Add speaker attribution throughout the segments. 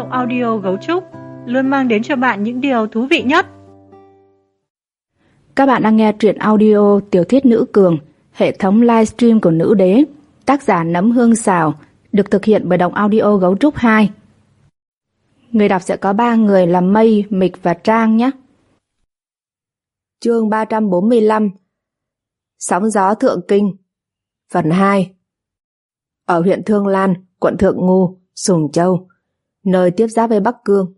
Speaker 1: audio Gấu Trúc luôn mang đến cho bạn những điều thú vị nhất.
Speaker 2: Các bạn đang nghe truyện audio Tiểu thuyết nữ cường, hệ thống livestream của Nữ Đế, tác giả Nấm Hương Xào, được thực hiện bởi Đọc Audio Gấu Trúc 2. Người đọc sẽ có 3 người là Mây, Mịch và Trang nhé. Chương 345 Sóng gió Thượng Kinh, phần 2. Ở huyện Thương Lan, quận Thượng Ngu, Sùng Châu, nơi tiếp giáp với Bắc Cương.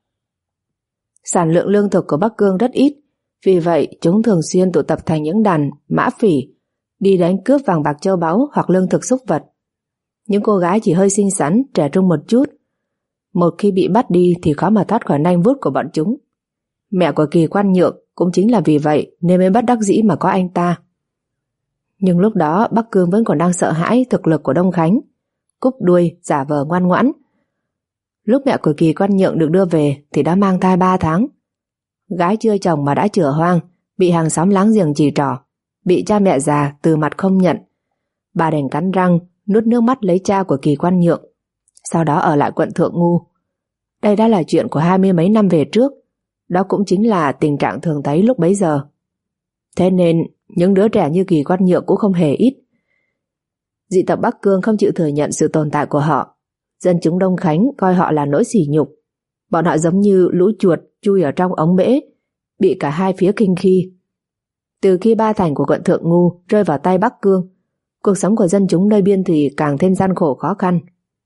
Speaker 2: Sản lượng lương thực của Bắc Cương rất ít, vì vậy chúng thường xuyên tụ tập thành những đàn mã phỉ, đi đánh cướp vàng bạc châu báu hoặc lương thực súc vật. Những cô gái chỉ hơi xinh xắn, trẻ trung một chút. Một khi bị bắt đi thì khó mà thoát khỏi nanh vuốt của bọn chúng. Mẹ của Kỳ Quan Nhượng cũng chính là vì vậy nên mới bất đắc dĩ mà có anh ta. Nhưng lúc đó Bắc Cương vẫn còn đang sợ hãi thực lực của Đông Khánh, cúp đuôi giả vờ ngoan ngoãn. Lúc mẹ của Kỳ Quan Nhượng được đưa về thì đã mang thai 3 tháng. Gái chưa chồng mà đã chửa hoang, bị hàng xóm láng giềng chỉ trỏ, bị cha mẹ già từ mặt không nhận. Bà đành cắn răng nuốt nước mắt lấy cha của Kỳ Quan Nhượng, sau đó ở lại quận Thượng Ngu. Đây đã là chuyện của 20 mấy năm về trước, đó cũng chính là tình trạng thường thấy lúc bấy giờ. Thế nên những đứa trẻ như Kỳ Quan Nhượng cũng không hề ít. Dị tộc Bắc Cương không chịu thừa nhận sự tồn tại của họ. Dân chúng Đông Khánh coi họ là nỗi sỉ nhục. Bọn họ giống như lũ chuột chui ở trong ống bể, bị cả hai phía khinh khi. Từ khi ba thành của quận Thượng Ngu rơi vào tay Bắc Cương, cuộc sống của dân chúng nơi biên thủy càng thêm gian khổ khó khăn.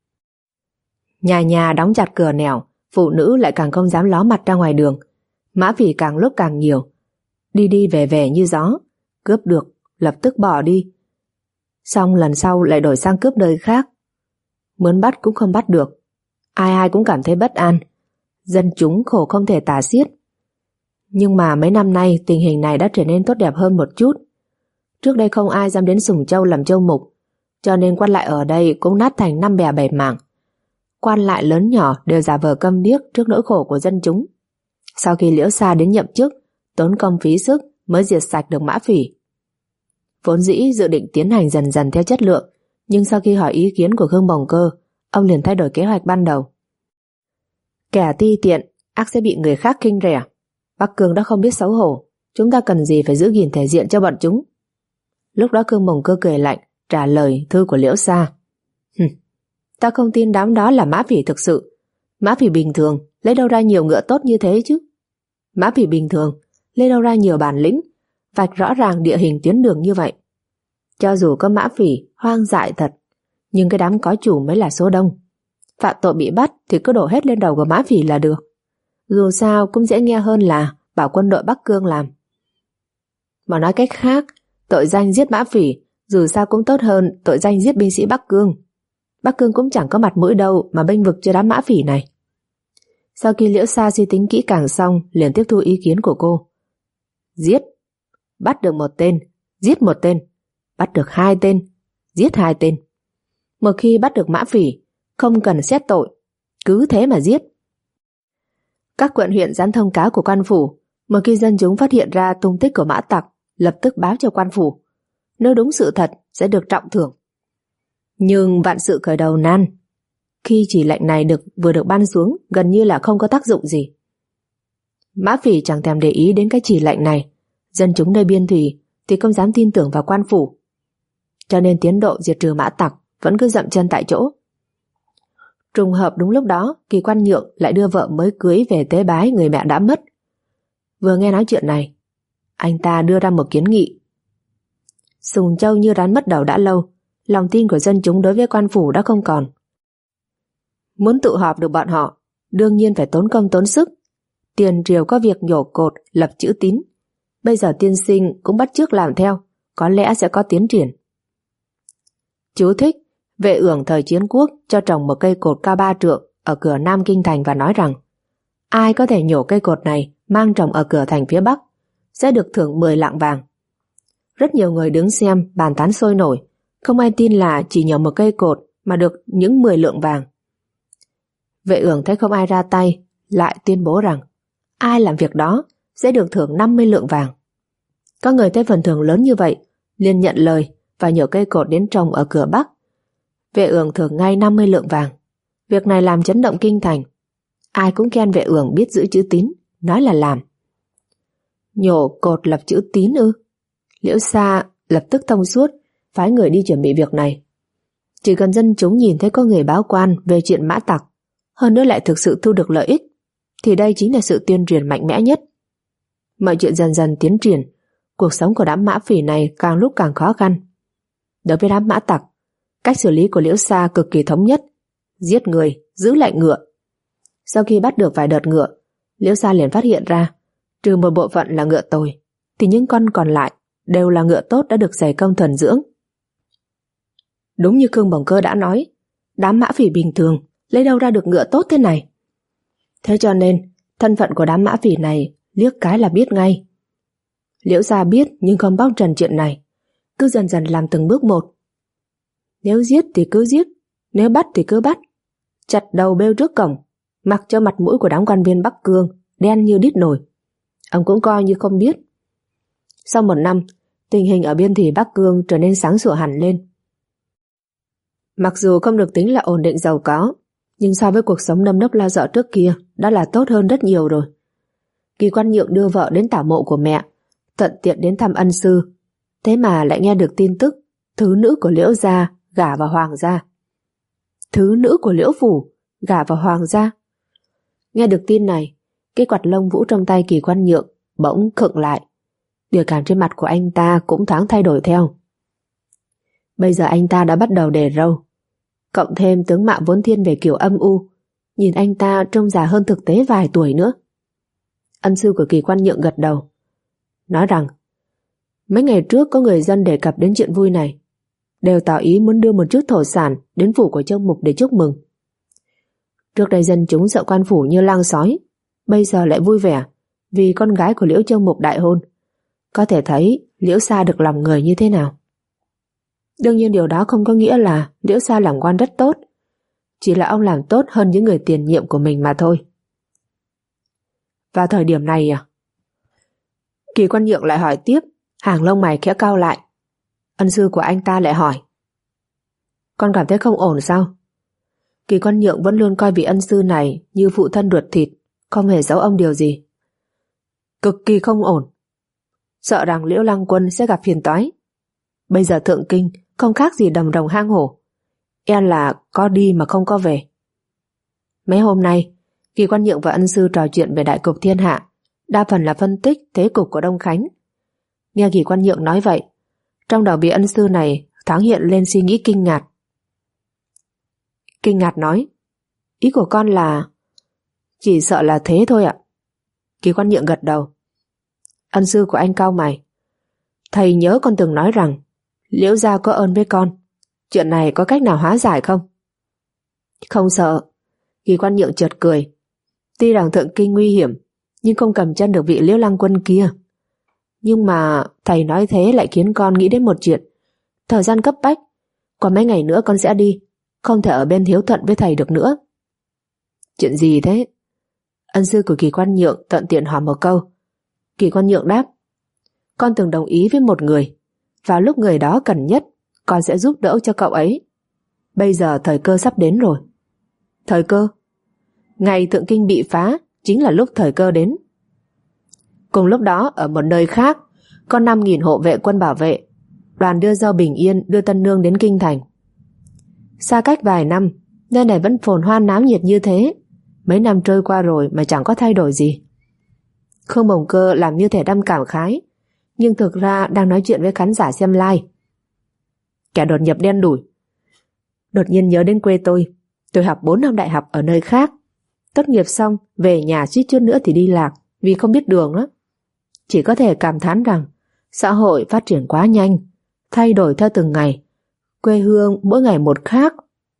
Speaker 2: Nhà nhà đóng chặt cửa nẻo, phụ nữ lại càng không dám ló mặt ra ngoài đường. Mã phỉ càng lúc càng nhiều, đi đi về về như gió, cướp được lập tức bỏ đi, xong lần sau lại đổi sang cướp đời khác. Muốn bắt cũng không bắt được, ai ai cũng cảm thấy bất an, dân chúng khổ không thể tả xiết. Nhưng mà mấy năm nay tình hình này đã trở nên tốt đẹp hơn một chút. Trước đây không ai dám đến Sùng Châu làm châu mục, cho nên quan lại ở đây cũng nát thành 5 bè 7 mảng. Quan lại lớn nhỏ đều giả vờ câm điếc trước nỗi khổ của dân chúng. Sau khi Liễu Sa đến nhậm chức, tốn công phí sức mới diệt sạch được mã phỉ. Vốn dĩ dự định tiến hành dần dần theo chất lượng, nhưng sau khi hỏi ý kiến của Khương Bồng Cơ, ông liền thay đổi kế hoạch ban đầu. Kẻ ti tiện ác sẽ bị người khác khinh rẻ. Bắc Cương đã không biết xấu hổ, chúng ta cần gì phải giữ gìn thể diện cho bọn chúng. Lúc đó Khương Bồng Cơ cười lạnh trả lời thư của Liễu Sa. Ta không tin đám đó là mã phỉ thực sự. Mã phỉ bình thường lấy đâu ra nhiều ngựa tốt như thế chứ? Mã phỉ bình thường lấy đâu ra nhiều bản lĩnh, vạch rõ ràng địa hình tuyến đường như vậy. Cho dù có mã phỉ hoang dại thật, nhưng cái đám có chủ mới là số đông. Phạm tội bị bắt thì cứ đổ hết lên đầu của mã phỉ là được. Dù sao cũng dễ nghe hơn là bảo quân đội Bắc Cương làm. Mà nói cách khác, tội danh giết mã phỉ dù sao cũng tốt hơn tội danh giết binh sĩ Bắc Cương. Bắc Cương cũng chẳng có mặt mũi đâu mà bênh vực cho đám mã phỉ này. Sau khi Liễu Sa suy tính kỹ càng xong, liền tiếp thu ý kiến của cô. Giết, bắt được 1 tên, giết 1 tên, bắt được 2 tên, giết 2 tên. Một khi bắt được mã phỉ, không cần xét tội, cứ thế mà giết. Các quận huyện dán thông cáo của quan phủ, một khi dân chúng phát hiện ra tung tích của mã tặc, lập tức báo cho quan phủ. Nếu đúng sự thật sẽ được trọng thưởng. Nhưng vạn sự khởi đầu nan, khi chỉ lệnh này vừa được ban xuống gần như là không có tác dụng gì. Mã phỉ chẳng thèm để ý đến cái chỉ lệnh này, dân chúng nơi biên thủy thì không dám tin tưởng vào quan phủ. Cho nên tiến độ diệt trừ mã tặc vẫn cứ dậm chân tại chỗ. Trùng hợp đúng lúc đó Kỳ Quan Nhượng lại đưa vợ mới cưới về tế bái người mẹ đã mất. Vừa nghe nói chuyện này, anh ta đưa ra một kiến nghị. Sùng Châu như rắn mất đầu đã lâu, lòng tin của dân chúng đối với quan phủ đã không còn. Muốn tụ họp được bọn họ, đương nhiên phải tốn công tốn sức. Tiền triều có việc nhổ cột, lập chữ tín. Bây giờ tiên sinh cũng bắt chước làm theo, có lẽ sẽ có tiến triển. Chú thích: Vệ Ưởng thời Chiến Quốc cho trồng một cây cột cao 3 trượng ở cửa Nam Kinh Thành và nói rằng ai có thể nhổ cây cột này mang trồng ở cửa thành phía Bắc sẽ được thưởng 10 lạng vàng. Rất nhiều người đứng xem bàn tán sôi nổi, không ai tin là chỉ nhổ một cây cột mà được những 10 lượng vàng. Vệ Ưởng thấy không ai ra tay, lại tuyên bố rằng ai làm việc đó sẽ được thưởng 50 lượng vàng. Có người thấy phần thưởng lớn như vậy, liền nhận lời và nhổ cây cột đến trồng ở cửa Bắc. Vệ Ưởng thưởng ngay 50 lượng vàng. Việc này làm chấn động kinh thành. Ai cũng khen Vệ Uổng biết giữ chữ tín, nói là làm. Nhổ cột lập chữ tín ư? Liễu Sa lập tức thông suốt, phái người đi chuẩn bị việc này. Chỉ cần dân chúng nhìn thấy có người báo quan về chuyện Mã Tặc, hơn nữa lại thực sự thu được lợi ích, thì đây chính là sự tuyên truyền mạnh mẽ nhất. Mọi chuyện dần dần tiến triển, cuộc sống của đám mã phỉ này càng lúc càng khó khăn. Đối với đám Mã Tặc, cách xử lý của Liễu Sa cực kỳ thống nhất: giết người, giữ lại ngựa. Sau khi bắt được vài đợt ngựa, Liễu Sa liền phát hiện ra, trừ một bộ phận là ngựa tồi, thì những con còn lại đều là ngựa tốt đã được dày công thuần dưỡng. Đúng như Khương Bồng Cơ đã nói, đám mã phỉ bình thường lấy đâu ra được ngựa tốt thế này. Thế cho nên, thân phận của đám mã phỉ này liếc cái là biết ngay. Liễu Sa biết nhưng không bóc trần chuyện này, cứ dần dần làm từng bước một. Nếu giết thì cứ giết, nếu bắt thì cứ bắt, chặt đầu bêu trước cổng, mặc cho mặt mũi của đám quan viên Bắc Cương đen như đít nồi. Ông cũng coi như không biết. Sau một năm, tình hình ở biên thủy Bắc Cương trở nên sáng sủa hẳn lên. Mặc dù không được tính là ổn định giàu có, nhưng so với cuộc sống nơm nớp lo sợ trước kia đã là tốt hơn rất nhiều rồi. Kỳ Quan Nhượng đưa vợ đến tảo mộ của mẹ, thuận tiện đến thăm ân sư, thế mà lại nghe được tin tức thứ nữ của Liễu gia gả vào Hoàng gia. Thứ nữ của Liễu phủ gả vào Hoàng gia. Nghe được tin này, cái quạt lông vũ trong tay Kỳ Quan Nhượng bỗng khựng lại. Biểu cảm trên mặt của anh ta cũng thoáng thay đổi theo. Bây giờ anh ta đã bắt đầu để râu, cộng thêm tướng mạo vốn thiên về kiểu âm u, nhìn anh ta trông già hơn thực tế vài tuổi nữa. Ân sư của Kỳ Quan Nhượng gật đầu, nói rằng mấy ngày trước có người dân đề cập đến chuyện vui này, đều tỏ ý muốn đưa một chút thổ sản đến phủ của Châu Mục để chúc mừng. Trước đây dân chúng sợ quan phủ như lang sói, bây giờ lại vui vẻ vì con gái của Liễu Châu Mục đại hôn. Có thể thấy Liễu Sa được lòng người như thế nào. Đương nhiên điều đó không có nghĩa là Liễu Sa làm quan rất tốt, chỉ là ông làm tốt hơn những người tiền nhiệm của mình mà thôi. Vào thời điểm này à? Kỳ Quan Nhượng lại hỏi tiếp, hàng lông mày khẽ cau lại. Ân sư của anh ta lại hỏi, con cảm thấy không ổn sao? Kỳ Quan Nhượng vẫn luôn coi vị ân sư này như phụ thân ruột thịt, không hề giấu ông điều gì. Cực kỳ không ổn, sợ rằng Liễu Lăng Quân sẽ gặp phiền toái. Bây giờ Thượng Kinh không khác gì đầm rồng hang hổ, e là có đi mà không có về. Mấy hôm nay, Kỳ Quan Nhượng và ân sư trò chuyện về đại cục thiên hạ, đa phần là phân tích thế cục của Đông Khánh. Nghe Kỳ Quan Nhượng nói vậy, trong đầu vị ân sư này thoáng hiện lên suy nghĩ kinh ngạc. Kinh ngạc nói, ý của con là... Chỉ sợ là thế thôi ạ. Kỳ Quan Nhượng gật đầu. Ân sư của anh cau mày. Thầy nhớ con từng nói rằng Liễu gia có ơn với con, chuyện này có cách nào hóa giải không? Không sợ. Kỳ Quan Nhượng chợt cười. Tuy rằng Thượng Kinh nguy hiểm, nhưng không cầm chân được vị Liễu Lăng Quân kia. Nhưng mà thầy nói thế lại khiến con nghĩ đến một chuyện. Thời gian cấp bách, qua mấy ngày nữa con sẽ đi, không thể ở bên hiếu thuận với thầy được nữa. Chuyện gì thế? Ân sư của Kỳ Quan Nhượng tận tiện hỏi một câu. Kỳ Quan Nhượng đáp, con từng đồng ý với một người, vào lúc người đó cần nhất, con sẽ giúp đỡ cho cậu ấy. Bây giờ thời cơ sắp đến rồi. Thời cơ? Ngày Thượng Kinh bị phá chính là lúc thời cơ đến. Cùng lúc đó ở một nơi khác, có 5.000 hộ vệ quân bảo vệ, đoàn đưa rau bình yên, đưa tân nương đến kinh thành. Xa cách vài năm, nơi này vẫn phồn hoa náo nhiệt như thế. Mấy năm trôi qua rồi mà chẳng có thay đổi gì. Khương Bồng Cơ làm như thể đăm cảm khái, nhưng thực ra đang nói chuyện với khán giả xem live. Kẻ đột nhập đen đủi. Đột nhiên nhớ đến quê tôi học 4 năm đại học ở nơi khác. Tốt nghiệp xong, về nhà suýt chút nữa thì đi lạc vì không biết đường đó. Chỉ có thể cảm thán rằng xã hội phát triển quá nhanh, thay đổi theo từng ngày, quê hương mỗi ngày một khác.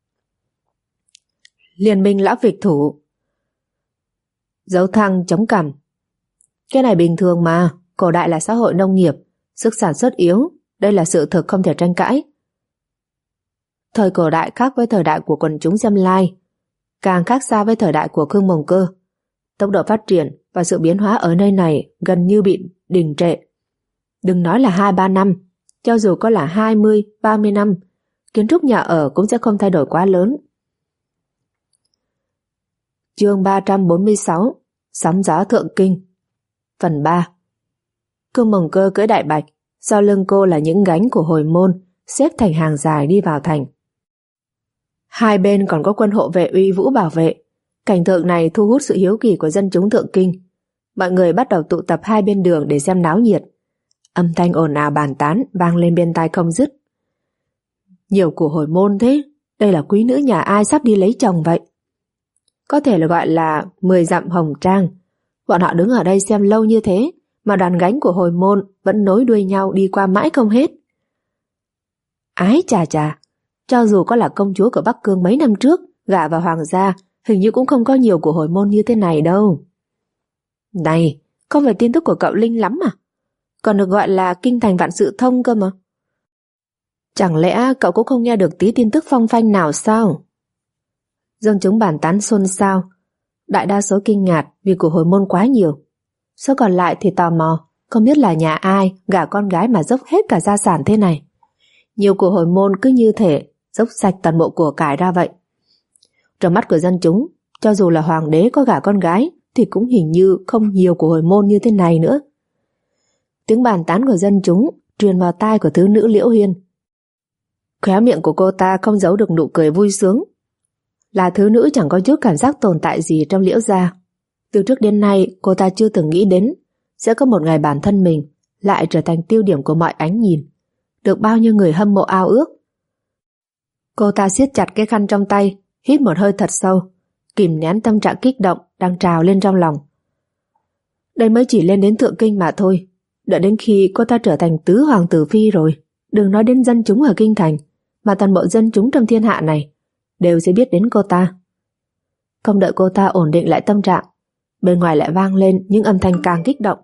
Speaker 2: Liên minh lão phịch thủ. Dấu thăng chống cằm. Cái này bình thường mà, cổ đại là xã hội nông nghiệp, sức sản xuất yếu, đây là sự thực không thể tranh cãi. Thời cổ đại khác với thời đại của quần chúng xem live, càng khác xa với thời đại của Khương Bồng Cơ. Tốc độ phát triển và sự biến hóa ở nơi này gần như bị đình trệ. Đừng nói là 2-3 năm, cho dù có là 20-30 năm, kiến trúc nhà ở cũng sẽ không thay đổi quá lớn. Chương 346 Sóng gió thượng kinh. Phần 3. Cương Mồng Cơ cưỡi đại bạch, sau lưng cô là những gánh của hồi môn xếp thành hàng dài đi vào thành. Hai bên còn có quân hộ vệ uy vũ bảo vệ. Cảnh tượng này thu hút sự hiếu kỳ của dân chúng thượng kinh. Mọi người bắt đầu tụ tập hai bên đường để xem náo nhiệt. Âm thanh ồn ào bàn tán vang lên bên tai không dứt. Nhiều của hồi môn thế, đây là quý nữ nhà ai sắp đi lấy chồng vậy? Có thể là gọi là 10 dặm hồng trang. Bọn họ đứng ở đây xem lâu như thế mà đoàn gánh của hồi môn vẫn nối đuôi nhau đi qua mãi không hết. Ái chà chà, cho dù có là công chúa của Bắc Cương mấy năm trước gả vào hoàng gia, hình như cũng không có nhiều của hồi môn như thế này đâu. Này, không phải tin tức của cậu Linh lắm à? Còn được gọi là kinh thành vạn sự thông cơ mà. Chẳng lẽ cậu cũng không nghe được tí tin tức phong phanh nào sao? Dân chúng bàn tán xôn xao. Đại đa số kinh ngạc vì của hồi môn quá nhiều. Số còn lại thì tò mò, không biết là nhà ai gả con gái mà dốc hết cả gia sản thế này. Nhiều của hồi môn cứ như thể dốc sạch toàn bộ của cải ra vậy. Trong mắt của dân chúng, cho dù là hoàng đế có gả con gái thì cũng hình như không nhiều của hồi môn như thế này nữa. Tiếng bàn tán của dân chúng truyền vào tai của thứ nữ Liễu Hiên. Khóe miệng của cô ta không giấu được nụ cười vui sướng. Là thứ nữ chẳng có chút cảm giác tồn tại gì trong Liễu gia. Từ trước đến nay cô ta chưa từng nghĩ đến sẽ có một ngày bản thân mình lại trở thành tiêu điểm của mọi ánh nhìn, được bao nhiêu người hâm mộ ao ước. Cô ta siết chặt cái khăn trong tay, hít một hơi thật sâu, kìm nén tâm trạng kích động đang trào lên trong lòng. Đây mới chỉ lên đến thượng kinh mà thôi. Đợi đến khi cô ta trở thành tứ hoàng tử phi rồi, đừng nói đến dân chúng ở kinh thành, mà toàn bộ dân chúng trong thiên hạ này đều sẽ biết đến cô ta. Không đợi cô ta ổn định lại tâm trạng, bên ngoài lại vang lên những âm thanh càng kích động.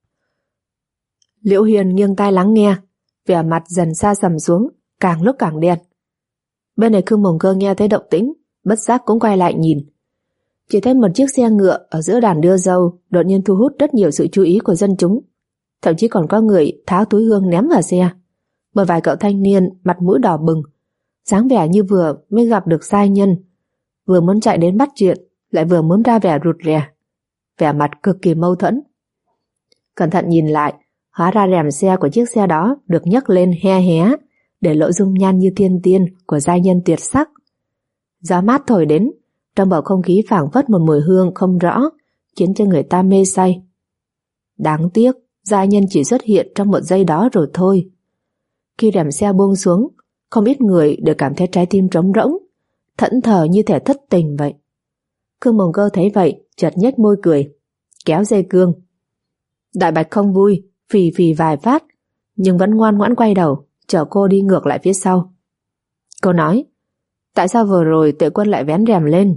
Speaker 2: Liễu Hiền nghiêng tai lắng nghe, vẻ mặt dần xa sầm xuống, càng lúc càng đen. Bên này Cương Mồng Cơ nghe thấy động tĩnh, bất giác cũng quay lại nhìn. Chỉ thấy một chiếc xe ngựa ở giữa đàn đưa dâu đột nhiên thu hút rất nhiều sự chú ý của dân chúng. Thậm chí còn có người tháo túi hương ném vào xe. Một vài cậu thanh niên mặt mũi đỏ bừng, dáng vẻ như vừa mới gặp được giai nhân, vừa muốn chạy đến bắt chuyện, lại vừa muốn ra vẻ rụt rè, vẻ mặt cực kỳ mâu thuẫn. Cẩn thận nhìn lại, hóa ra rèm xe của chiếc xe đó được nhấc lên he hé, để lộ dung nhan như thiên tiên của giai nhân tuyệt sắc. Gió mát thổi đến, trong bầu không khí phảng phất một mùi hương không rõ, khiến cho người ta mê say. Đáng tiếc, giai nhân chỉ xuất hiện trong một giây đó rồi thôi. Khi rèm xe buông xuống, không ít người đều cảm thấy trái tim trống rỗng, thẫn thờ như thể thất tình vậy. Cương Mồng Cơ thấy vậy, chợt nhếch môi cười, kéo dây cương. Đại bạch không vui, phì phì vài phát, nhưng vẫn ngoan ngoãn quay đầu, chở cô đi ngược lại phía sau. Cô nói, tại sao vừa rồi Tuệ Quân lại vén rèm lên?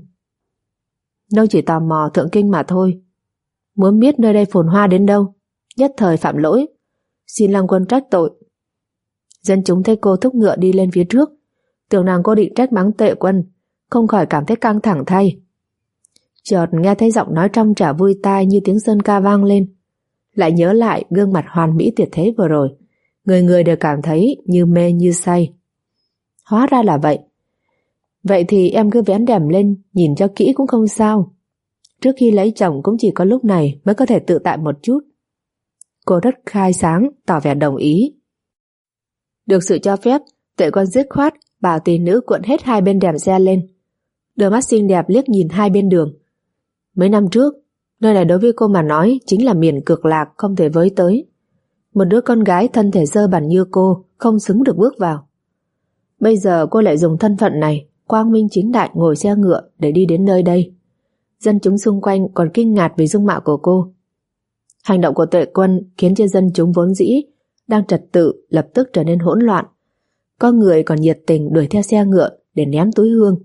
Speaker 2: Nô chỉ tò mò thượng kinh mà thôi, muốn biết nơi đây phồn hoa đến đâu, nhất thời phạm lỗi, xin Lăng Quân trách tội. Dân chúng thấy cô thúc ngựa đi lên phía trước, tưởng nàng cô định trách mắng Tuệ Quân, không khỏi cảm thấy căng thẳng thay. Chợt nghe thấy giọng nói trong trẻo vui tai như tiếng sơn ca vang lên, lại nhớ lại gương mặt hoàn mỹ tuyệt thế vừa rồi, người người đều cảm thấy như mê như say. Hóa ra là vậy. Vậy thì em cứ vén rèm lên, nhìn cho kỹ cũng không sao. Trước khi lấy chồng cũng chỉ có lúc này mới có thể tự tại một chút. Cô rất khai sáng, tỏ vẻ đồng ý. Được sự cho phép, Tuệ Quân dứt khoát bảo tỷ nữ cuộn hết hai bên rèm xe lên. Đôi mắt xinh đẹp liếc nhìn hai bên đường. Mấy năm trước, nơi này đối với cô mà nói chính là miền cực lạc không thể với tới. Một đứa con gái thân thể dơ bẩn như cô không xứng được bước vào. Bây giờ cô lại dùng thân phận này quang minh chính đại ngồi xe ngựa để đi đến nơi đây. Dân chúng xung quanh còn kinh ngạc về dung mạo của cô. Hành động của Tuệ Quân khiến cho dân chúng vốn dĩ đang trật tự lập tức trở nên hỗn loạn. Có người còn nhiệt tình đuổi theo xe ngựa để ném túi hương.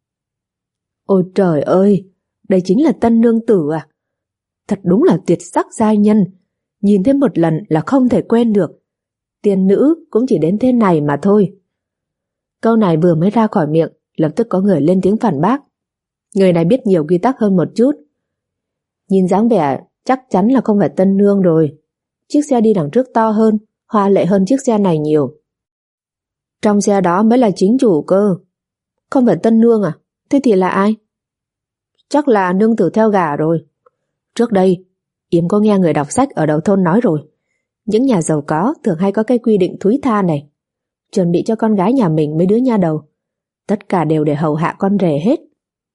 Speaker 2: Ôi trời ơi, đây chính là tân nương tử à? Thật đúng là tuyệt sắc giai nhân, nhìn thêm một lần là không thể quên được. Tiên nữ cũng chỉ đến thế này mà thôi. Câu này vừa mới ra khỏi miệng, lập tức có người lên tiếng phản bác. Người này biết nhiều quy tắc hơn một chút. Nhìn dáng vẻ chắc chắn là không phải tân nương rồi. Chiếc xe đi đằng trước to hơn, hoa lệ hơn chiếc xe này nhiều. Trong xe đó mới là chính chủ cơ. Không phải tân nương à? Thế thì là ai? Chắc là nương tử theo gả rồi. Trước đây Yếm có nghe người đọc sách ở đầu thôn nói rồi, những nhà giàu có thường hay có cái quy định thúi tha này, chuẩn bị cho con gái nhà mình mấy đứa nha đầu, tất cả đều để hầu hạ con rể hết.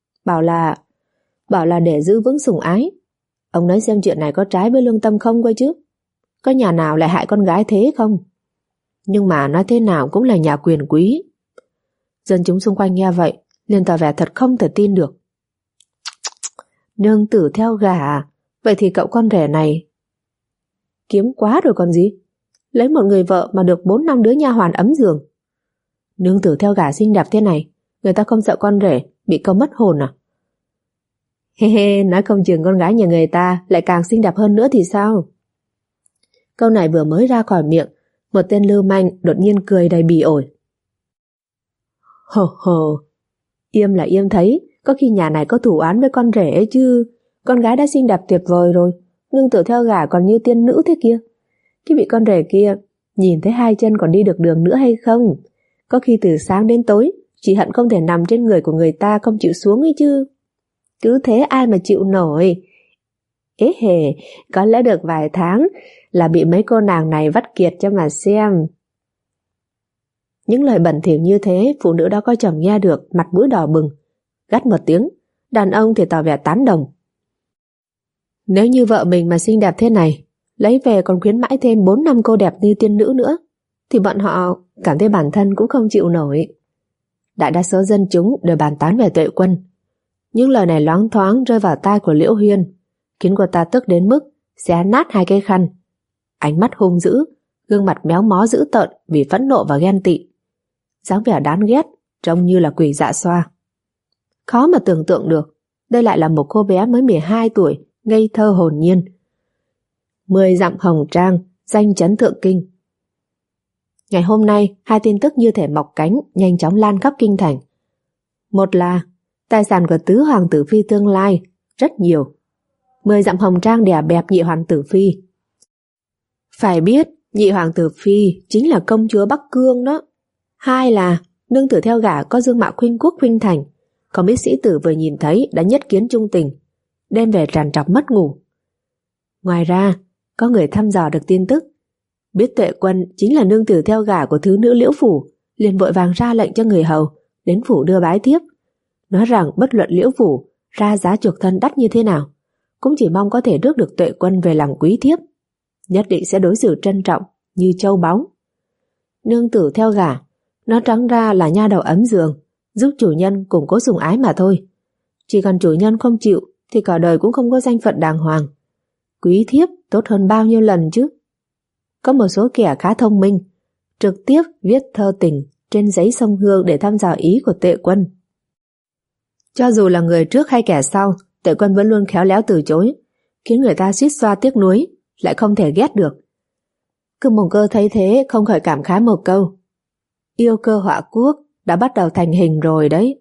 Speaker 2: Bảo là để giữ vững sủng ái. Ông nói xem chuyện này có trái với lương tâm không cơ chứ? Có nhà nào lại hại con gái thế không? Nhưng mà nói thế nào cũng là nhà quyền quý. Dân chúng xung quanh nghe vậy liền tỏ vẻ thật không thể tin được. Nương tử theo gả à? Vậy thì cậu con rể này kiếm quá rồi còn gì. Lấy một người vợ mà được 4-5 đứa nha hoàn ấm giường. Nương tử theo gả xinh đẹp thế này, người ta không sợ con rể bị câu mất hồn à? He he, nói không chừng con gái nhà người ta lại càng xinh đẹp hơn nữa thì sao? Câu này vừa mới ra khỏi miệng, một tên lưu manh đột nhiên cười đầy bỉ ổi. Hờ hờ, Yêm là Yêm thấy có khi nhà này có thủ án với con rể ấy chứ. Con gái đã xinh đẹp tuyệt vời rồi, nương tử theo gả còn như tiên nữ thế kia. Cái vị con rể kia nhìn thấy hai chân còn đi được đường nữa hay không? Có khi từ sáng đến tối chỉ hận không thể nằm trên người của người ta không chịu xuống ấy chứ. Cứ thế ai mà chịu nổi. Ế hề, có lẽ được vài tháng là bị mấy cô nàng này vắt kiệt cho mà xem. Những lời bẩn thỉu như thế phụ nữ đó có chồng nghe được, mặt mũi đỏ bừng, gắt một tiếng. Đàn ông thì tỏ vẻ tán đồng. Nếu như vợ mình mà xinh đẹp thế này, lấy về còn khuyến mãi thêm 4-5 cô đẹp như tiên nữ nữa, thì bọn họ cảm thấy bản thân cũng không chịu nổi. Đại đa số dân chúng đều bàn tán về Tuệ Quân. Những lời này loáng thoáng rơi vào tai của Liễu Huyên, khiến cô ta tức đến mức xé nát hai cái khăn. Ánh mắt hung dữ, gương mặt méo mó dữ tợn vì phẫn nộ và ghen tị. Dáng vẻ đáng ghét, trông như là quỷ dạ xoa. Khó mà tưởng tượng được, đây lại là một cô bé mới 12 tuổi, ngây thơ hồn nhiên. 10 dặm hồng trang, danh chấn thượng kinh. Ngày hôm nay, hai tin tức như thể mọc cánh, nhanh chóng lan khắp kinh thành. Một là tài sản của tứ hoàng tử phi tương lai, rất nhiều. 10 dặm hồng trang đè bẹp nhị hoàng tử phi. Phải biết, nhị hoàng tử phi chính là công chúa Bắc Cương đó. Hai là nương tử theo gả có dương mạo khuynh quốc khuynh thành, không biết sĩ tử vừa nhìn thấy đã nhất kiến trung tình, đêm về trằn trọc mất ngủ. Ngoài ra, có người thăm dò được tin tức, biết Tuệ Quân chính là nương tử theo gả của thứ nữ Liễu phủ, liền vội vàng ra lệnh cho người hầu đến phủ đưa bái thiếp, nói rằng bất luận Liễu phủ ra giá chuộc thân đắt như thế nào, cũng chỉ mong có thể rước được Tuệ Quân về làm quý thiếp, nhất định sẽ đối xử trân trọng như châu báu. Nương tử theo gả, nó trắng ra là nha đầu ấm giường, giúp chủ nhân củng cố sủng ái mà thôi. Chỉ cần chủ nhân không chịu thì cả đời cũng không có danh phận đàng hoàng. Quý thiếp tốt hơn bao nhiêu lần chứ. Có một số kẻ khá thông minh, trực tiếp viết thơ tình trên giấy sông Hương để thăm dò ý của Tuệ Quân. Cho dù là người trước hay kẻ sau, Tuệ Quân vẫn luôn khéo léo từ chối, khiến người ta suýt xoa tiếc nuối, lại không thể ghét được. Cương Mộng Cơ thấy thế không khỏi cảm khái một câu: yêu cơ họa quốc đã bắt đầu thành hình rồi đấy.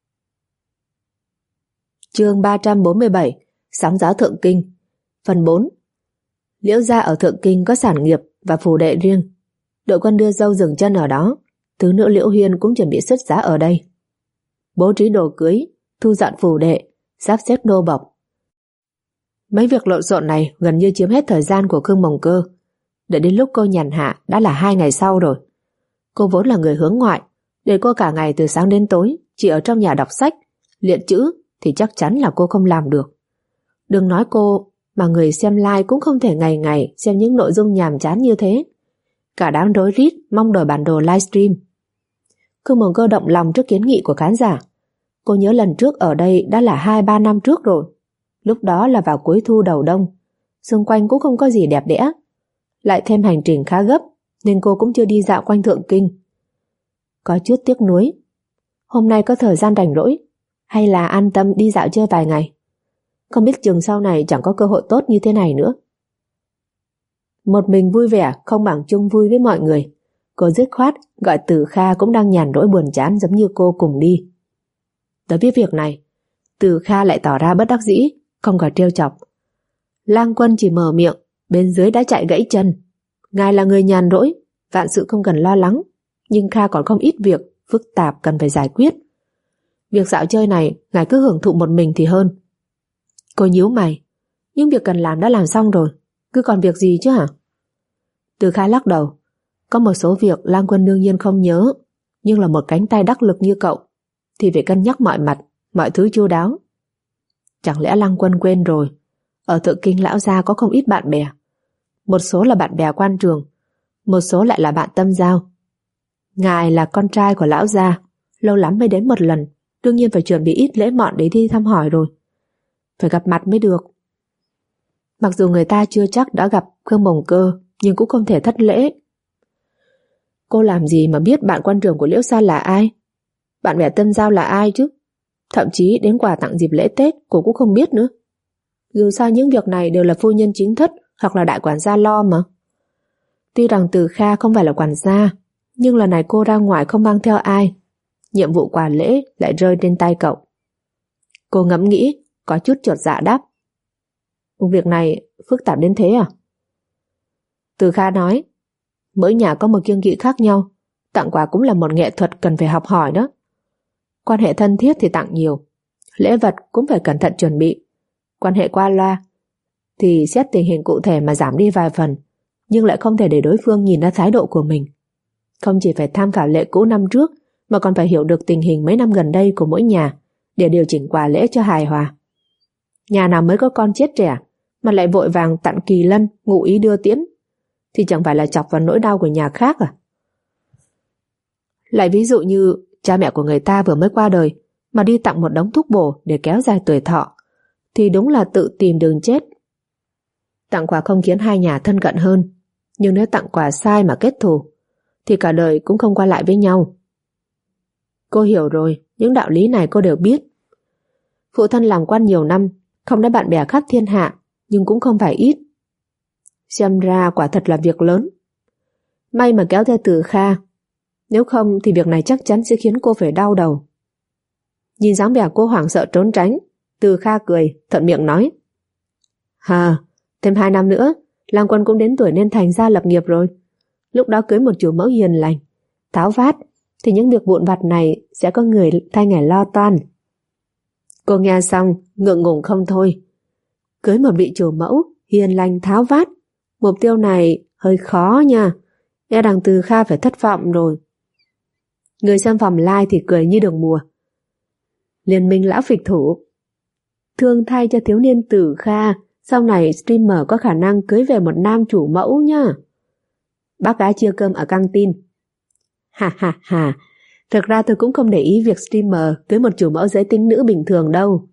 Speaker 2: Chương 347, Sóng gió Thượng Kinh. Phần 4. Liễu gia ở Thượng Kinh có sản nghiệp và phủ đệ riêng. Đội quân đưa dâu dừng chân ở đó, tứ nữ Liễu Huyên cũng chuẩn bị xuất giá ở đây. Bố trí đồ cưới, thu dọn phủ đệ, sắp xếp nô bộc. Mấy việc lộn xộn này gần như chiếm hết thời gian của Khương Mộng Cơ. Để đến lúc cô nhàn hạ đã là 2 ngày sau rồi. Cô vốn là người hướng ngoại, để cô cả ngày từ sáng đến tối chỉ ở trong nhà đọc sách, luyện chữ thì chắc chắn là cô không làm được. Đừng nói cô, mà người xem like cũng không thể ngày ngày xem những nội dung nhàm chán như thế. Cả đám rối rít mong đòi bản đồ livestream. Khương Mộng Cơ động lòng trước kiến nghị của khán giả. Cô nhớ lần trước ở đây đã là 2-3 năm trước rồi. Lúc đó là vào cuối thu đầu đông, xung quanh cũng không có gì đẹp đẽ. Lại thêm hành trình khá gấp nên cô cũng chưa đi dạo quanh Thượng Kinh. Có chút tiếc nuối. Hôm nay có thời gian rảnh rỗi, hay là an tâm đi dạo chơi vài ngày. Không biết chừng sau này chẳng có cơ hội tốt như thế này nữa. Một mình vui vẻ không bằng chung vui với mọi người. Cô dứt khoát gọi Từ Kha cũng đang nhàn rỗi buồn chán giống như cô cùng đi. Tới biết việc này, Từ Kha lại tỏ ra bất đắc dĩ, không còn trêu chọc. Lang Quân chỉ mở miệng, bên dưới đã chạy gãy chân. Ngài là người nhàn rỗi, vạn sự không cần lo lắng, nhưng Kha còn không ít việc phức tạp cần phải giải quyết. Việc dạo chơi này ngài cứ hưởng thụ một mình thì hơn, Cô nhíu mày. Những việc cần làm đã làm xong rồi, cứ còn việc gì chứ hả? Từ Kha lắc đầu. Có một số việc Lang Quân đương nhiên không nhớ, nhưng là một cánh tay đắc lực như cậu thì phải cân nhắc mọi mặt, mọi thứ chu đáo. Chẳng lẽ Lang Quân quên rồi, ở Thượng Kinh lão gia có không ít bạn bè. Một số là bạn bè quan trường, một số lại là bạn tâm giao. Ngài là con trai của lão gia, lâu lắm mới đến một lần, đương nhiên phải chuẩn bị ít lễ mọn để đi thăm hỏi rồi. Phải gặp mặt mới được. Mặc dù người ta chưa chắc đã gặp Khương Bồng Cơ, nhưng cũng không thể thất lễ. Cô làm gì mà biết bạn quan trường của Liễu Sa là ai? Bạn bè tâm giao là ai chứ? Thậm chí đến quà tặng dịp lễ Tết cô cũng không biết nữa. Dù sao những việc này đều là phu nhân chính thất hoặc là đại quản gia lo mà. Tuy rằng Từ Kha không phải là quản gia, nhưng lần này cô ra ngoài không mang theo ai. Nhiệm vụ quà lễ lại rơi trên tay cậu. Cô ngẫm nghĩ, có chút chột dạ đáp. Việc này phức tạp đến thế à? Từ Kha nói, mỗi nhà có một kiêng kỵ khác nhau, tặng quà cũng là một nghệ thuật cần phải học hỏi đó. Quan hệ thân thiết thì tặng nhiều, lễ vật cũng phải cẩn thận chuẩn bị. Quan hệ qua loa thì xét tình hình cụ thể mà giảm đi vài phần, nhưng lại không thể để đối phương nhìn ra thái độ của mình. Không chỉ phải tham khảo lễ cũ năm trước, mà còn phải hiểu được tình hình mấy năm gần đây của mỗi nhà để điều chỉnh quà lễ cho hài hòa. Nhà nào mới có con chết trẻ mà lại vội vàng tặng kỳ lân, ngụ ý đưa tiễn, thì chẳng phải là chọc vào nỗi đau của nhà khác à? Lại ví dụ như cha mẹ của người ta vừa mới qua đời mà đi tặng một đống thuốc bổ để kéo dài tuổi thọ, thì đúng là tự tìm đường chết. Tặng quà không khiến hai nhà thân cận hơn, nhưng nếu tặng quà sai mà kết thù thì cả đời cũng không qua lại với nhau. Cô hiểu rồi, những đạo lý này cô đều biết. Phụ thân làm quan nhiều năm, không đã bạn bè khắp thiên hạ, nhưng cũng không phải ít. Xem ra quả thật là việc lớn. May mà kéo theo Từ Kha, nếu không thì việc này chắc chắn sẽ khiến cô phải đau đầu. Nhìn dáng vẻ cô hoảng sợ trốn tránh, Từ Kha cười, thuận miệng nói. Thêm 2 năm nữa, Lang Quân cũng đến tuổi nên thành gia lập nghiệp rồi. Lúc đó cưới một chủ mẫu hiền lành, tháo vát, thì những việc vụn vặt này sẽ có người thay ngài lo toan. Cô nghe xong, ngượng ngùng không thôi. Cưới một vị chủ mẫu, hiền lành tháo vát, mục tiêu này hơi khó nha. E rằng Từ Kha phải thất vọng rồi. Người xem phòng live thì cười như đường mùa. Liên minh lão phịch thủ. Thương thay cho thiếu niên Từ Kha, sau này streamer có khả năng cưới về một nam chủ mẫu nha. Bác gái chia cơm ở căng tin. Ha. Thực ra tôi cũng không để ý việc streamer cưới một chủ mẫu giới tính nữ bình thường đâu.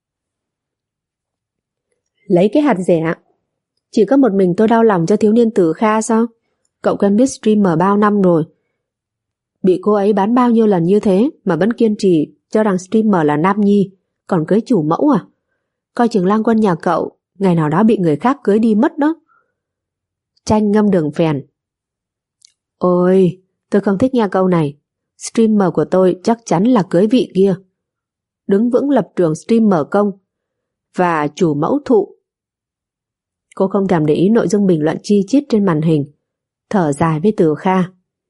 Speaker 2: Lấy cái hạt rẻ. Chỉ có một mình tôi đau lòng cho thiếu niên Từ Kha sao? Cậu quen biết streamer bao năm rồi. Bị cô ấy bán bao nhiêu lần như thế mà vẫn kiên trì cho rằng streamer là nam nhi, còn cưới chủ mẫu à? Coi chừng Lang Quân nhà cậu ngày nào đó bị người khác cưới đi mất đó. Tranh ngâm đường phèn. Ôi, tôi không thích nghe câu này. Streamer của tôi chắc chắn là cưới vị kia. Đứng vững lập trường streamer công và chủ mẫu thụ. Cô không thèm để ý nội dung bình luận chi chít trên màn hình, thở dài với Từ Kha.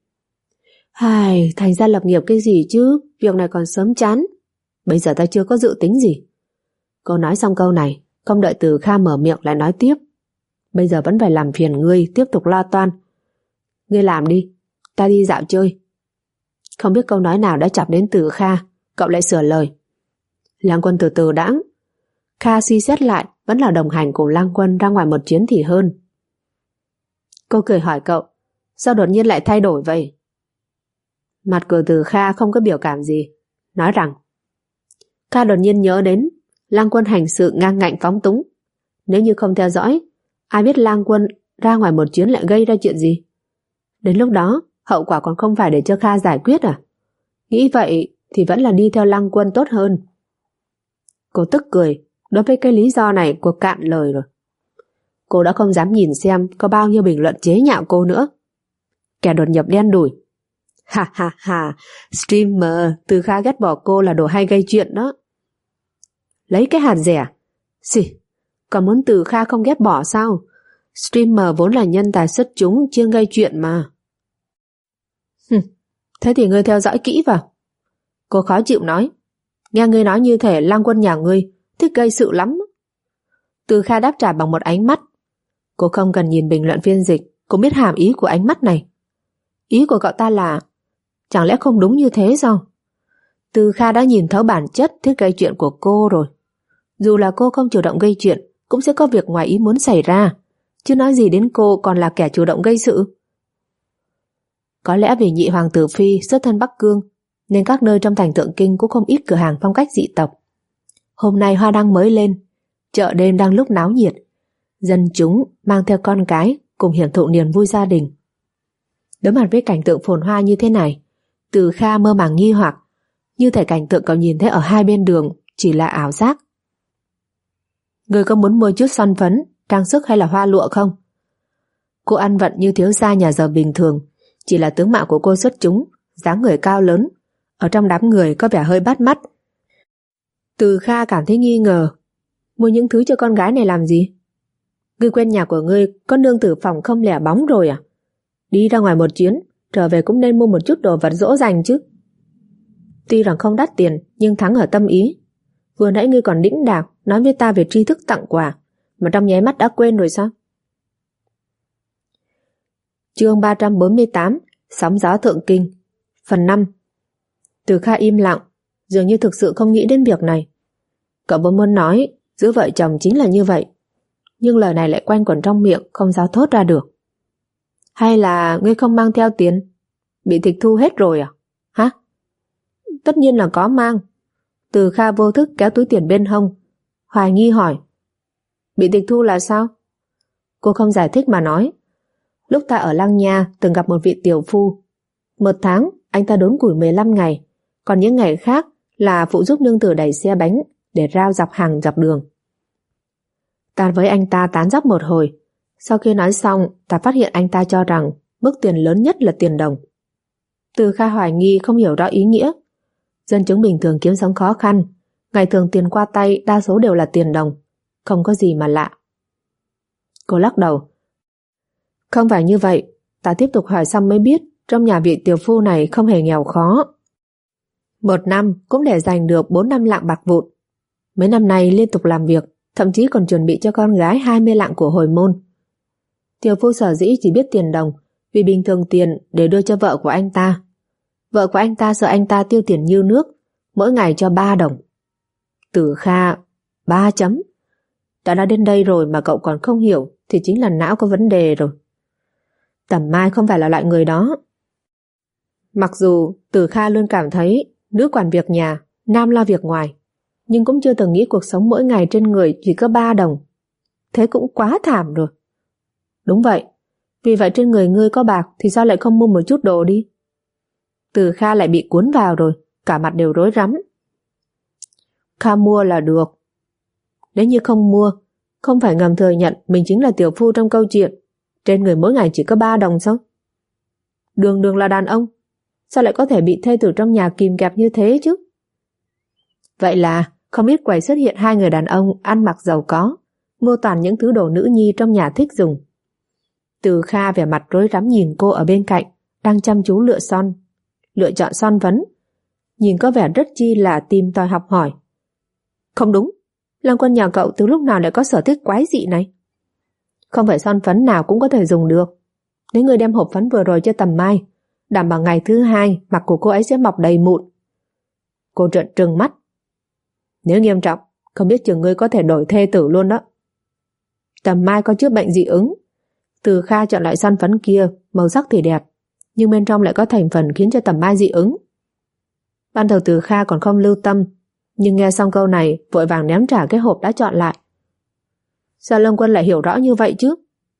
Speaker 2: Thành ra lập nghiệp cái gì chứ, việc này còn sớm chán. Bây giờ ta chưa có dự tính gì. Cô nói xong câu này, không đợi Từ Kha mở miệng lại nói tiếp. Bây giờ vẫn phải làm phiền ngươi tiếp tục lo toan. Ngươi làm đi, ta đi dạo chơi. Không biết câu nói nào đã chọc đến Từ Kha, cậu lại sửa lời. Lang Quân từ từ đãng. Kha suy xét lại, vẫn là đồng hành cùng Lang Quân ra ngoài một chuyến thì hơn. Cô cười hỏi cậu, sao đột nhiên lại thay đổi vậy? Mặt của Từ Kha không có biểu cảm gì, nói rằng Kha đột nhiên nhớ đến Lang Quân hành sự ngang ngạnh phóng túng. Nếu như không theo dõi, ai biết Lang Quân ra ngoài một chuyến lại gây ra chuyện gì? Đến lúc đó, hậu quả còn không phải để cho Kha giải quyết à? Nghĩ vậy thì vẫn là đi theo Lang Quân tốt hơn. Cô tức cười, đối với cái lý do này cô cạn lời rồi. Cô đã không dám nhìn xem có bao nhiêu bình luận chế nhạo cô nữa. Kẻ đột nhập đen đủi. Ha, streamer, Từ Kha ghét bỏ cô là đồ hay gây chuyện đó. Lấy cái hạt rẻ. Còn muốn Từ Kha không ghét bỏ sao? Streamer vốn là nhân tài xuất chúng, chuyên gây chuyện mà. Thế thì ngươi theo dõi kỹ vào. Cô khó chịu nói. Nghe ngươi nói như thể Lang Quân nhà ngươi thích gây sự lắm. Từ Kha đáp trả bằng một ánh mắt. Cô không cần nhìn bình luận phiên dịch cũng biết hàm ý của ánh mắt này. Ý của cậu ta là chẳng lẽ không đúng như thế sao? Từ Kha đã nhìn thấu bản chất thiết gây chuyện của cô rồi. Dù là cô không chủ động gây chuyện cũng sẽ có việc ngoài ý muốn xảy ra, chứ nói gì đến cô còn là kẻ chủ động gây sự. Có lẽ vì nhị hoàng tử phi xuất thân Bắc Cương nên các nơi trong thành Thượng Kinh cũng không ít cửa hàng phong cách dị tộc. Hôm nay hoa đăng mới lên, chợ đêm đang lúc náo nhiệt, dân chúng mang theo con cái cùng hưởng thụ niềm vui gia đình. Đối mặt với cảnh tượng phồn hoa như thế này, Từ Kha mơ màng nghi hoặc, như thể cảnh tượng cậu nhìn thấy ở hai bên đường chỉ là ảo giác. Người có muốn mua chút son phấn, trang sức hay là hoa lụa không? Cô ăn vận như thiếu gia nhà giàu bình thường, chỉ là tướng mạo của cô xuất chúng, dáng người cao lớn, ở trong đám người có vẻ hơi bắt mắt. Từ Kha cảm thấy nghi ngờ, mua những thứ cho con gái này làm gì? Ngươi quên nhà của ngươi có nương tử phòng không lẻ bóng rồi à? Đi ra ngoài một chuyến, trở về cũng nên mua một chút đồ vật dỗ dành chứ. Tuy rằng không đắt tiền, nhưng thắng ở tâm ý. Vừa nãy ngươi còn đĩnh đạc nói với ta về tri thức tặng quà, mà trong nháy mắt đã quên rồi sao? Chương 348, Sóng gió Thượng Kinh, phần 5. Từ Kha im lặng, dường như thực sự không nghĩ đến việc này. Cậu vốn muốn nói giữa vợ chồng chính là như vậy, nhưng lời này lại quanh quẩn trong miệng, không dám thốt ra được. Hay là ngươi không mang theo tiền? Bị tịch thu hết rồi à? Hả? Tất nhiên là có mang. Từ Kha vô thức kéo túi tiền bên hông, hoài nghi hỏi. Bị tịch thu là sao? Cô không giải thích mà nói. Lúc ta ở Lăng Nha từng gặp một vị tiểu phu. Một tháng anh ta đốn củi 15 ngày, còn những ngày khác là phụ giúp nương tử đẩy xe bánh để rao dọc hàng dọc đường. Ta với anh ta tán dóc một hồi. Sau khi nói xong, ta phát hiện anh ta cho rằng mức tiền lớn nhất là tiền đồng. Từ Kha hoài nghi không hiểu rõ ý nghĩa. Dân chúng bình thường kiếm sống khó khăn, ngày thường tiền qua tay đa số đều là tiền đồng, không có gì mà lạ. Cô lắc đầu. Không phải như vậy, ta tiếp tục hỏi xong mới biết trong nhà vị tiểu phu này không hề nghèo khó. Một năm cũng để dành được 4-5 lạng bạc vụn. Mấy năm nay liên tục làm việc, thậm chí còn chuẩn bị cho con gái 20 lạng của hồi môn. Tiểu phu sở dĩ chỉ biết tiền đồng vì bình thường tiền để đưa cho vợ của anh ta. Vợ của anh ta sợ anh ta tiêu tiền như nước, mỗi ngày cho 3 đồng. Từ Kha, 3 chấm. Đã nói đến đây rồi mà cậu còn không hiểu thì chính là não có vấn đề rồi. Tầm Mai không phải là loại người đó. Mặc dù Từ Kha luôn cảm thấy nữ quản việc nhà, nam lo việc ngoài, nhưng cũng chưa từng nghĩ cuộc sống mỗi ngày trên người chỉ có 3 đồng. Thế cũng quá thảm rồi. Đúng vậy, vì vậy trên người ngươi có bạc thì sao lại không mua một chút đồ đi? Từ Kha lại bị cuốn vào rồi, cả mặt đều rối rắm. Kha mua là được. Nếu như không mua, không phải ngầm thừa nhận mình chính là tiểu phu trong câu chuyện, trên người mỗi ngày chỉ có 3 đồng sao? Đường đường là đàn ông, sao lại có thể bị thê tử trong nhà kìm kẹp như thế chứ? Vậy là không ít quầy xuất hiện 2 người đàn ông ăn mặc giàu có, mua toàn những thứ đồ nữ nhi trong nhà thích dùng. Từ Kha vẻ mặt rối rắm nhìn cô ở bên cạnh, đang chăm chú lựa chọn son phấn, nhìn có vẻ rất chi là tìm tòi học hỏi. Không đúng, Lăng Quân nhà cậu từ lúc nào lại có sở thích quái dị này? Không phải son phấn nào cũng có thể dùng được. Nếu người đem hộp phấn vừa rồi cho Tầm Mai, đảm bảo ngày thứ 2 mặt của cô ấy sẽ mọc đầy mụn. Cô trợn trừng mắt. Nếu nghiêm trọng, không biết chừng ngươi có thể đổi thê tử luôn đó. Tầm Mai có chút bệnh dị ứng. Từ Kha chọn loại son phấn kia, màu sắc thì đẹp, nhưng bên trong lại có thành phần khiến cho Tầm Mai dị ứng. Ban đầu Từ Kha còn không lưu tâm, nhưng nghe xong câu này vội vàng ném trả cái hộp đã chọn lại. Sao Lâm Quân lại hiểu rõ như vậy chứ?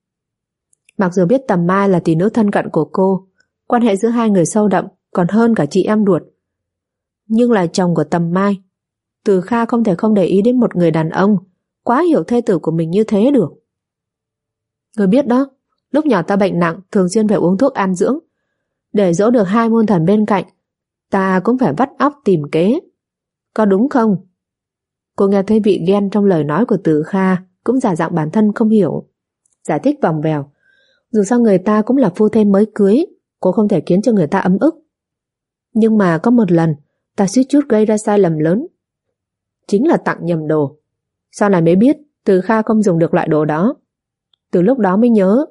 Speaker 2: Mặc dù biết Tầm Mai là tỷ nữ thân cận của cô, quan hệ giữa hai người sâu đậm còn hơn cả chị em ruột, nhưng là chồng của Tầm Mai, Từ Kha không thể không để ý đến một người đàn ông quá hiểu thê tử của mình như thế được. Người biết đó, lúc nhỏ ta bệnh nặng thường xuyên phải uống thuốc an dưỡng. Để dỗ được 2 môn thần bên cạnh, ta cũng phải vắt óc tìm kế. Có đúng không? Cô nghe thấy vị ghen trong lời nói của Từ Kha, cũng giả dạng bản thân không hiểu, giải thích vòng vèo. Dù sao người ta cũng là phu thê mới cưới, cô không thể khiến cho người ta ấm ức. Nhưng mà có một lần ta suýt chút gây ra sai lầm lớn, chính là tặng nhầm đồ. Sau này mới biết Từ Kha không dùng được loại đồ đó. Từ lúc đó mới nhớ.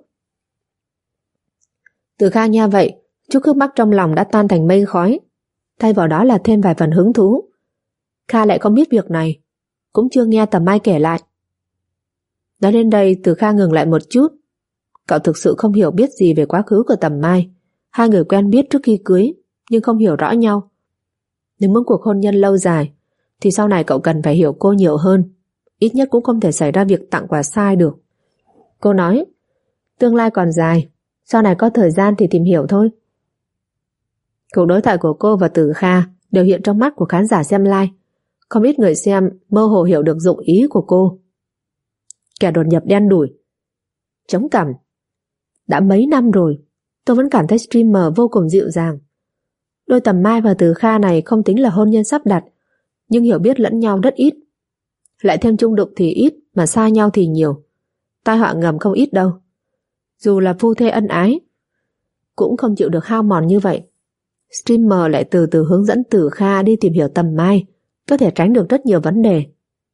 Speaker 2: Từ Kha nghe vậy, chút khúc mắc trong lòng đã tan thành mây khói, thay vào đó là thêm vài phần hứng thú. Kha lại không biết việc này, cũng chưa nghe Tầm Mai kể lại. Nói đến đây, Từ Kha ngừng lại một chút. Cậu thực sự không hiểu biết gì về quá khứ của Tầm Mai. Hai người quen biết trước khi cưới, nhưng không hiểu rõ nhau. Nếu muốn cuộc hôn nhân lâu dài, thì sau này cậu cần phải hiểu cô nhiều hơn. Ít nhất cũng không thể xảy ra việc tặng quà sai được. Cô nói, tương lai còn dài, sau này có thời gian thì tìm hiểu thôi. Cuộc đối thoại của cô và Từ Kha đều hiện trong mắt của khán giả xem live. Không ít người xem mơ hồ hiểu được dụng ý của cô. Kẻ đột nhập đen đủi. Chống cằm. Đã mấy năm rồi, tôi vẫn cảm thấy streamer vô cùng dịu dàng. Đôi Tầm Mai và Từ Kha này không tính là hôn nhân sắp đặt, nhưng hiểu biết lẫn nhau rất ít. Lại thêm chung đụng thì ít, mà xa nhau thì nhiều. Tai họa ngầm không ít đâu. Dù là phu thê ân ái, cũng không chịu được hao mòn như vậy. Streamer lại từ từ hướng dẫn Từ Kha đi tìm hiểu Tầm Mai, có thể tránh được rất nhiều vấn đề.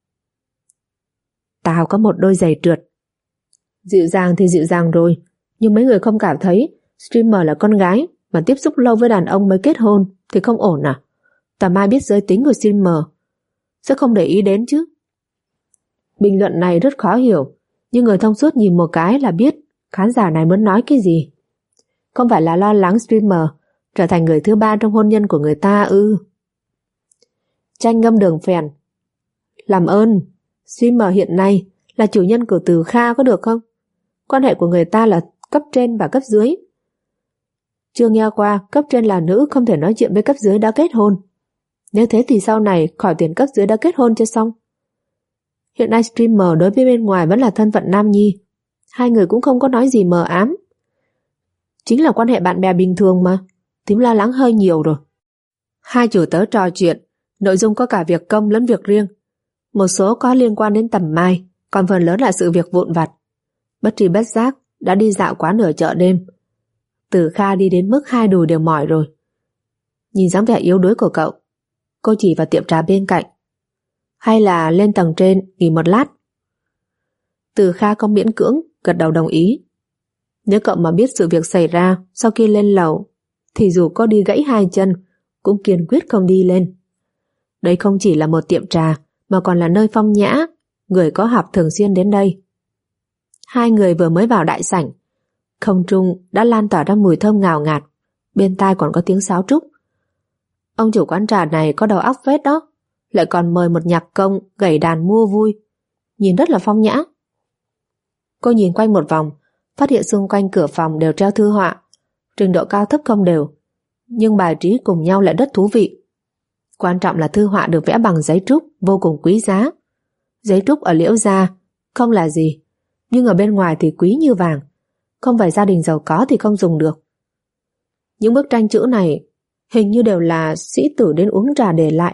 Speaker 2: Tao có một đôi giày trượt. Dịu dàng thì dịu dàng rồi, nhưng mấy người không cảm thấy streamer là con gái mà tiếp xúc lâu với đàn ông mới kết hôn thì không ổn à? Tầm Mai biết giới tính của streamer, sẽ không để ý đến chứ. Bình luận này rất khó hiểu, nhưng người thông suốt nhìn một cái là biết khán giả này muốn nói cái gì. Không phải là lo lắng streamer trở thành người thứ ba trong hôn nhân của người ta ư? Tranh ngâm đường phèn. Làm ơn, streamer hiện nay là chủ nhân của Từ Kha có được không? Quan hệ của người ta là cấp trên và cấp dưới. Chưa nghe qua cấp trên là nữ không thể nói chuyện với cấp dưới đã kết hôn. Nếu thế thì sau này khỏi tiền cấp dưới đã kết hôn cho xong. Hiện nay streamer đối với bên ngoài vẫn là thân phận nam nhi. Hai người cũng không có nói gì mờ ám. Chính là quan hệ bạn bè bình thường mà. Tím lo lắng hơi nhiều rồi. Hai chủ tớ trò chuyện, nội dung có cả việc công lẫn việc riêng. Một số có liên quan đến Tầm Mai, còn phần lớn là sự việc vụn vặt. Bất tri bất giác đã đi dạo quá nửa chợ đêm. Từ Kha đi đến mức hai đùi đều mỏi rồi. Nhìn dáng vẻ yếu đuối của cậu, cô chỉ vào tiệm trà bên cạnh. Hay là lên tầng trên nghỉ một lát? Từ Kha không miễn cưỡng, gật đầu đồng ý. Nếu cậu mà biết sự việc xảy ra sau khi lên lầu, thì dù có đi gãy hai chân cũng kiên quyết không đi lên. Đây không chỉ là một tiệm trà, mà còn là nơi phong nhã, người có học thường xuyên đến đây. Hai người vừa mới vào đại sảnh, không trung đã lan tỏa ra mùi thơm ngào ngạt, bên tai còn có tiếng sáo trúc. Ông chủ quán trà này có đầu óc phết đó, lại còn mời một nhạc công gảy đàn mua vui, nhìn rất là phong nhã. Cô nhìn quanh một vòng, phát hiện xung quanh cửa phòng đều treo thư họa, trình độ cao thấp không đều, nhưng bài trí cùng nhau lại rất thú vị. Quan trọng là thư họa được vẽ bằng giấy trúc vô cùng quý giá. Giấy trúc ở Liễu Gia không là gì, nhưng ở bên ngoài thì quý như vàng, không phải gia đình giàu có thì không dùng được. Những bức tranh chữ này hình như đều là sĩ tử đến uống trà để lại.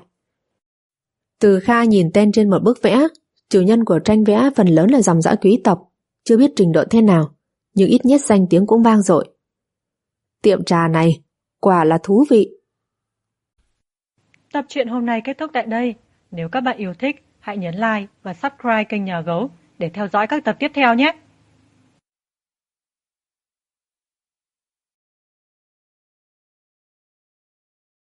Speaker 2: Từ Kha nhìn tên trên một bức vẽ, chủ nhân của tranh vẽ phần lớn là dòng dõi quý tộc, chưa biết trình độ thế nào, nhưng ít nhất danh tiếng cũng vang dội. Tiệm trà này quả là thú vị.
Speaker 1: Tập truyện hôm nay kết thúc tại đây. Nếu các bạn yêu thích, hãy nhấn like và subscribe kênh Nhà Gấu để theo dõi các tập tiếp theo nhé.